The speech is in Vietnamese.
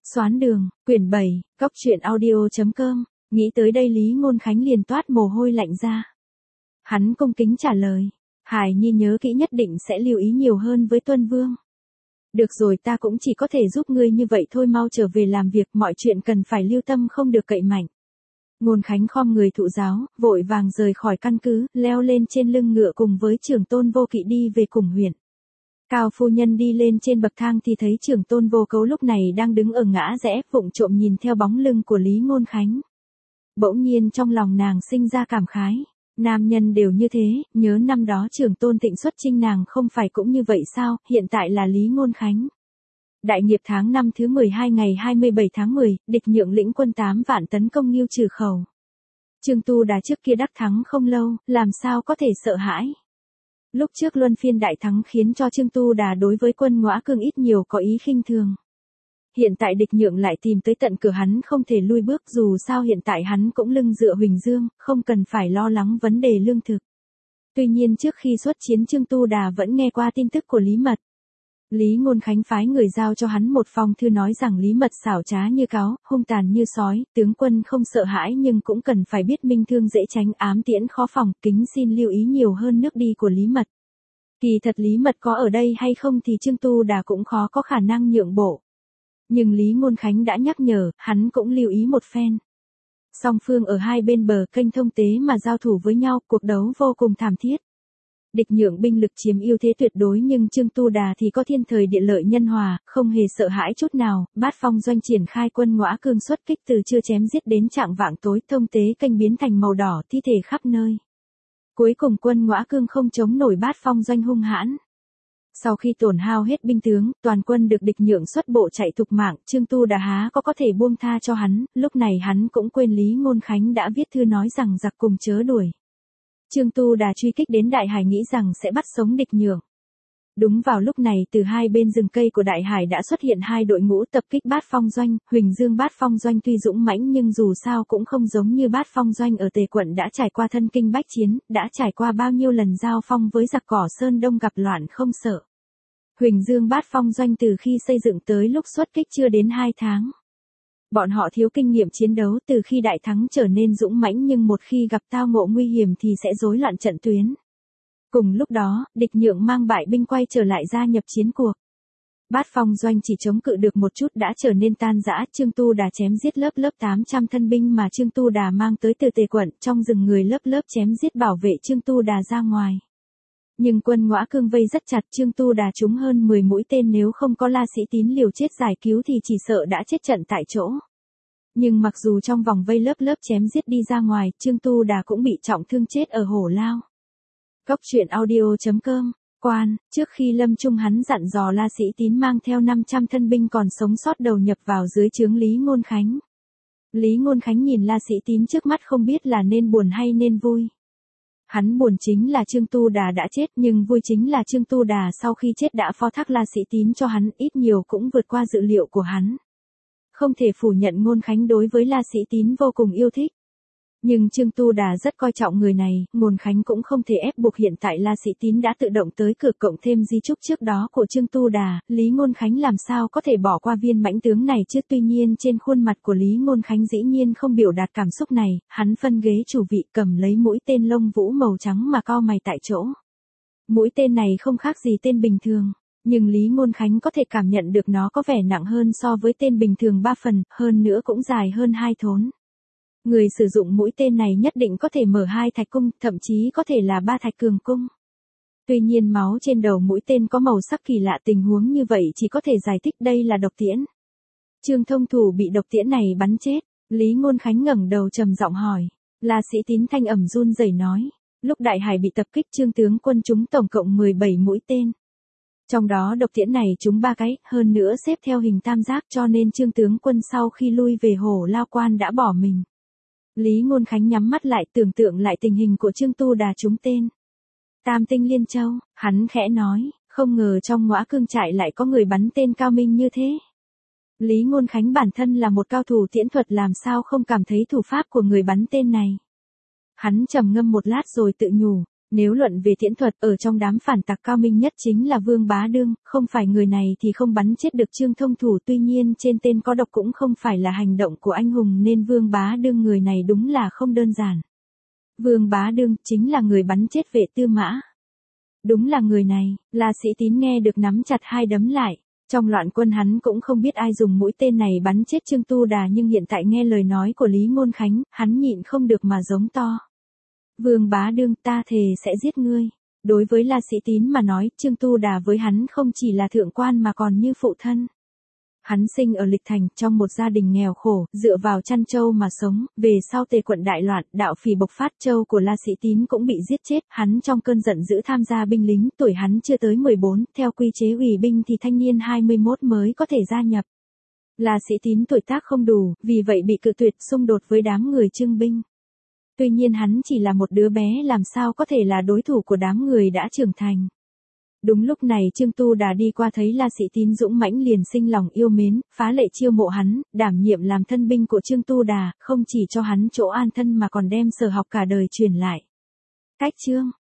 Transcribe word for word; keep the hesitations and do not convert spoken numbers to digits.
Xoán đường, quyển bảy, cóc truyện audio chấm com, nghĩ tới đây Lý Ngôn Khánh liền toát mồ hôi lạnh ra. Hắn cung kính trả lời, Hải Nhi nhớ kỹ nhất định sẽ lưu ý nhiều hơn với Tuân Vương. Được rồi, ta cũng chỉ có thể giúp ngươi như vậy thôi, mau trở về làm việc, mọi chuyện cần phải lưu tâm không được cậy mạnh. Ngôn Khánh khom người thụ giáo, vội vàng rời khỏi căn cứ, leo lên trên lưng ngựa cùng với Trưởng Tôn Vô Kỵ đi về cùng huyện. Cao phu nhân đi lên trên bậc thang thì thấy Trưởng Tôn Vô Cấu lúc này đang đứng ở ngã rẽ, vụng trộm nhìn theo bóng lưng của Lý Ngôn Khánh. Bỗng nhiên trong lòng nàng sinh ra cảm khái, nam nhân đều như thế, nhớ năm đó Trưởng Tôn Tịnh xuất chinh nàng không phải cũng như vậy sao, hiện tại là Lý Ngôn Khánh. Đại nghiệp tháng năm thứ mười hai ngày hai mươi bảy tháng mười, địch nhượng lĩnh quân tám vạn tấn công Ngưu Trừ Khẩu. Trương Tu Đà trước kia đắc thắng không lâu, làm sao có thể sợ hãi. Lúc trước luân phiên đại thắng khiến cho Trương Tu Đà đối với quân Ngõa Cương ít nhiều có ý khinh thường. Hiện tại địch nhượng lại tìm tới tận cửa hắn không thể lui bước, dù sao hiện tại hắn cũng lưng dựa Huỳnh Dương, không cần phải lo lắng vấn đề lương thực. Tuy nhiên trước khi xuất chiến Trương Tu Đà vẫn nghe qua tin tức của Lý Mật. Lý Ngôn Khánh phái người giao cho hắn một phong thư nói rằng Lý Mật xảo trá như cáo, hung tàn như sói, tướng quân không sợ hãi nhưng cũng cần phải biết minh thương dễ tránh, ám tiễn khó phòng, kính xin lưu ý nhiều hơn nước đi của Lý Mật. Kỳ thật Lý Mật có ở đây hay không thì Trương Tu Đà cũng khó có khả năng nhượng bộ. Nhưng Lý Ngôn Khánh đã nhắc nhở, hắn cũng lưu ý một phen. Song phương ở hai bên bờ kênh thông tế mà giao thủ với nhau, cuộc đấu vô cùng thảm thiết. Địch nhượng binh lực chiếm ưu thế tuyệt đối nhưng Trương Tu Đà thì có thiên thời địa lợi nhân hòa, không hề sợ hãi chút nào. Bát Phong doanh triển khai quân Ngõa Cương xuất kích từ trưa chém giết đến trạng vạng tối, thông tế kênh biến thành màu đỏ, thi thể khắp nơi. Cuối cùng quân Ngõa Cương không chống nổi Bát Phong doanh hung hãn. Sau khi tổn hao hết binh tướng, toàn quân được địch nhượng xuất bộ chạy thục mạng, Trương Tu Đà há có có thể buông tha cho hắn, lúc này hắn cũng quên Lý Ngôn Khánh đã viết thư nói rằng giặc cùng chớ đuổi. Trương Tu Đà truy kích đến Đại Hải nghĩ rằng sẽ bắt sống địch nhượng. Đúng vào lúc này từ hai bên rừng cây của Đại Hải đã xuất hiện hai đội ngũ tập kích Bát Phong doanh, Huỳnh Dương Bát Phong doanh tuy dũng mãnh nhưng dù sao cũng không giống như Bát Phong doanh ở Tề quận đã trải qua thân kinh bách chiến, đã trải qua bao nhiêu lần giao phong với giặc cỏ Sơn Đông gặp loạn không sợ. Huỳnh Dương Bát Phong doanh từ khi xây dựng tới lúc xuất kích chưa đến hai tháng. Bọn họ thiếu kinh nghiệm chiến đấu, từ khi đại thắng trở nên dũng mãnh nhưng một khi gặp tao ngộ nguy hiểm thì sẽ rối loạn trận tuyến. Cùng lúc đó, địch nhượng mang bại binh quay trở lại gia nhập chiến cuộc. Bát Phong doanh chỉ chống cự được một chút đã trở nên tan rã, Trương Tu Đà chém giết lớp lớp tám trăm thân binh mà Trương Tu Đà mang tới từ Tề quận, trong rừng người lớp lớp chém giết bảo vệ Trương Tu Đà ra ngoài. Nhưng quân Ngõa Cương vây rất chặt, Trương Tu Đà trúng hơn mười mũi tên, nếu không có La Sĩ Tín liều chết giải cứu thì chỉ sợ đã chết trận tại chỗ. Nhưng mặc dù trong vòng vây lớp lớp chém giết đi ra ngoài, Trương Tu Đà cũng bị trọng thương chết ở Hổ Lao. Cóc truyện audio chấm com, quan, trước khi lâm chung hắn dặn dò La Sĩ Tín mang theo năm trăm thân binh còn sống sót đầu nhập vào dưới trướng Lý Ngôn Khánh. Lý Ngôn Khánh nhìn La Sĩ Tín trước mắt không biết là nên buồn hay nên vui. Hắn buồn chính là Trương Tu Đà đã chết, nhưng vui chính là Trương Tu Đà sau khi chết đã phó thác La Sĩ Tín cho hắn, ít nhiều cũng vượt qua dự liệu của hắn. Không thể phủ nhận Ngôn Khánh đối với La Sĩ Tín vô cùng yêu thích. Nhưng Trương Tu Đà rất coi trọng người này, Ngôn Khánh cũng không thể ép buộc, hiện tại La Sĩ Tín đã tự động tới cửa cộng thêm di chúc trước đó của Trương Tu Đà, Lý Ngôn Khánh làm sao có thể bỏ qua viên mãnh tướng này chứ. Tuy nhiên trên khuôn mặt của Lý Ngôn Khánh dĩ nhiên không biểu đạt cảm xúc này, hắn phân ghế chủ vị cầm lấy mũi tên lông vũ màu trắng mà cau mày tại chỗ. Mũi tên này không khác gì tên bình thường. Nhưng Lý Ngôn Khánh có thể cảm nhận được nó có vẻ nặng hơn so với tên bình thường ba phần, hơn nữa cũng dài hơn hai thốn. Người sử dụng mũi tên này nhất định có thể mở hai thạch cung, thậm chí có thể là ba thạch cường cung. Tuy nhiên máu trên đầu mũi tên có màu sắc kỳ lạ, tình huống như vậy chỉ có thể giải thích đây là độc tiễn. Trương Thông Thủ bị độc tiễn này bắn chết, Lý Ngôn Khánh ngẩng đầu trầm giọng hỏi. La Sĩ Tín thanh ẩm run rẩy nói, lúc Đại Hải bị tập kích Trương tướng quân trúng tổng cộng mười bảy mũi tên. Trong đó độc tiễn này trúng ba cái, hơn nữa xếp theo hình tam giác, cho nên Trương tướng quân sau khi lui về Hổ Lao Quan đã bỏ mình. Lý Ngôn Khánh nhắm mắt lại tưởng tượng lại tình hình của Trương Tu Đà trúng tên Tam Tinh Liên Châu, hắn khẽ nói, không ngờ trong Ngõa Cương trại lại có người bắn tên cao minh như thế. Lý Ngôn Khánh bản thân là một cao thủ tiễn thuật, làm sao không cảm thấy thủ pháp của người bắn tên này. Hắn trầm ngâm một lát rồi tự nhủ, Nếu luận về tiễn thuật, ở trong đám phản tặc cao minh nhất chính là Vương Bá Đương, không phải người này thì không bắn chết được Trương Thông Thủ, tuy nhiên trên tên có độc cũng không phải là hành động của anh hùng nên Vương Bá Đương người này đúng là không đơn giản. Vương Bá Đương chính là người bắn chết Vệ Tư Mã. Đúng là người này, La Sĩ Tín nghe được nắm chặt hai đấm lại. Trong loạn quân hắn cũng không biết ai dùng mũi tên này bắn chết Trương Tu Đà, nhưng hiện tại nghe lời nói của Lý Ngôn Khánh, hắn nhịn không được mà giống to. Vương Bá Đương, ta thề sẽ giết ngươi. Đối với La Sĩ Tín mà nói, Trương Tu Đà với hắn không chỉ là thượng quan mà còn như phụ thân. Hắn sinh ở Lịch Thành, trong một gia đình nghèo khổ, dựa vào chăn trâu mà sống, về sau Tề quận đại loạn, đạo phỉ bộc phát, trâu của La Sĩ Tín cũng bị giết chết, hắn trong cơn giận dữ tham gia binh lính, tuổi hắn chưa tới mười bốn, theo quy chế ủy binh thì thanh niên hai mươi mốt mới có thể gia nhập. La Sĩ Tín tuổi tác không đủ, vì vậy bị cự tuyệt, xung đột với đám người Trương binh. Tuy nhiên hắn chỉ là một đứa bé, làm sao có thể là đối thủ của đám người đã trưởng thành. Đúng lúc này Trương Tu Đà đi qua thấy La Sĩ Tín dũng mãnh liền sinh lòng yêu mến, phá lệ chiêu mộ hắn, đảm nhiệm làm thân binh của Trương Tu Đà, không chỉ cho hắn chỗ an thân mà còn đem sở học cả đời truyền lại. Cách chương